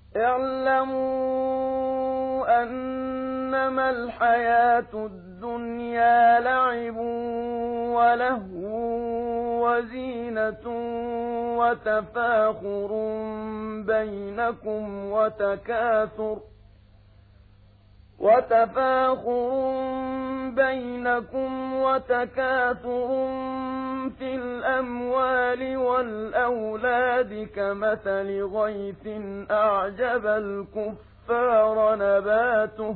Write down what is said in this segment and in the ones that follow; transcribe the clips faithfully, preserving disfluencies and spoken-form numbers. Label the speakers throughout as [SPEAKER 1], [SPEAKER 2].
[SPEAKER 1] اعلموا أنما الحياة الدنيا لعب ولهو وزينة وتفاخر بينكم وتكاثر وتفاخر بينكم وتكاثر في الأموال والأولاد كمثل غيث أعجب الكفار نباته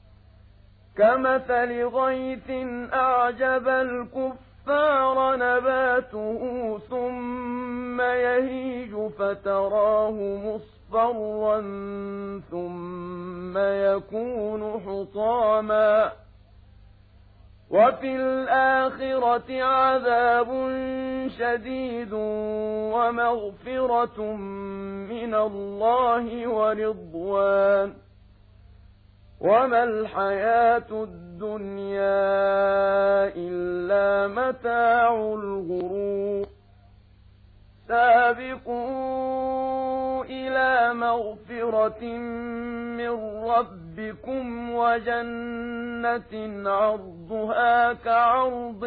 [SPEAKER 1] كمثل غيث أعجب الكفار نباته ثم يهيج فتراه مصفرا ثم يكون حطاما وفي الآخرة عذاب شديد ومغفرة من الله ورضوان وما الحياة الدنيا إلا متاع الغرور سابقوا إلى مغفرة من ربكم وجنة عرضها كعرض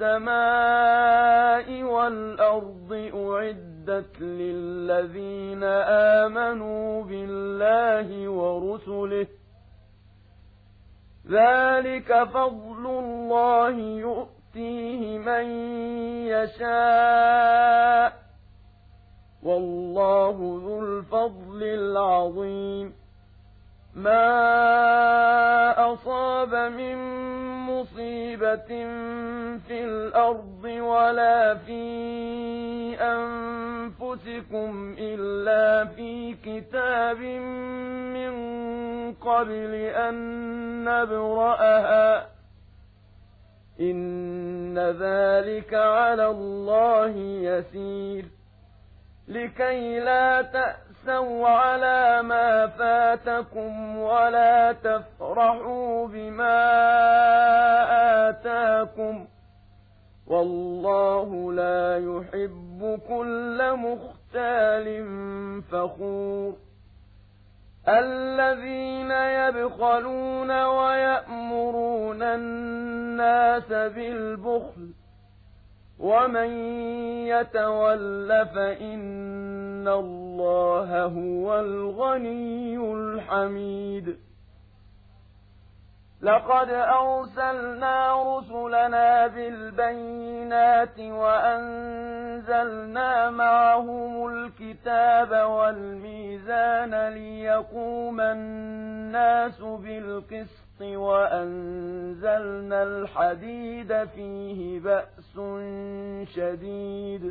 [SPEAKER 1] السماء والأرض أعدت للذين آمنوا بالله ورسله ذلك فضل الله يؤتيه من يشاء والله ذو الفضل العظيم ما أصاب من مصيبة في الأرض ولا في أنفسكم إلا في كتاب من قبل أن نبرأها إن ذلك على الله يسير لكي لا تأسوا على ما فاتكم ولا تفرحوا بما آتاكم والله لا يحب كل مختال فخور الذين يبخلون ويأمرون الناس بالبخل ومن يتول فإن الله هو الغني الحميد لقد أرسلنا رسلنا بالبينات وأنزلنا معهم الكتاب والميزان ليقوم الناس بالقسط وأنزلنا الحديد فيه بأس شديد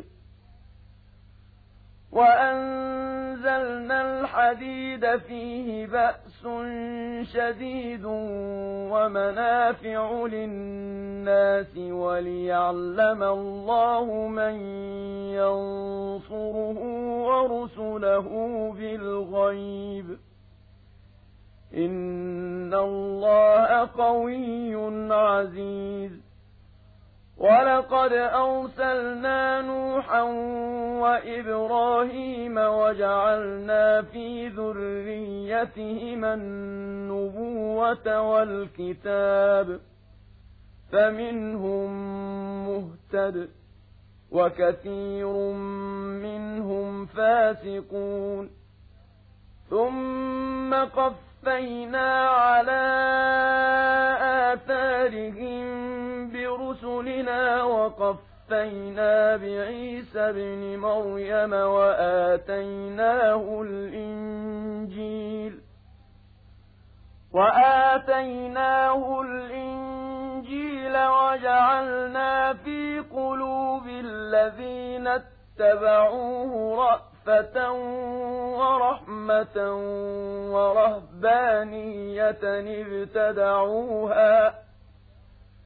[SPEAKER 1] وأنزلنا الحديد فيه بأس شديد ومنافع للناس وليعلم الله من ينصره ورسله بالغيب إن الله قوي عزيز ولقد أرسلنا نوحا وإبراهيم وجعلنا في ذريتهما النبوة والكتاب فمنهم مهتد وكثير منهم فاسقون ثم قفينا على آثارهم برسلنا وقفينا بعيسى ابن مريم وآتيناه الإنجيل وآتيناه الإنجيل وجعلنا في قلوب الذين اتبعوه رأفة ورحمة ورهبانية ابتدعوها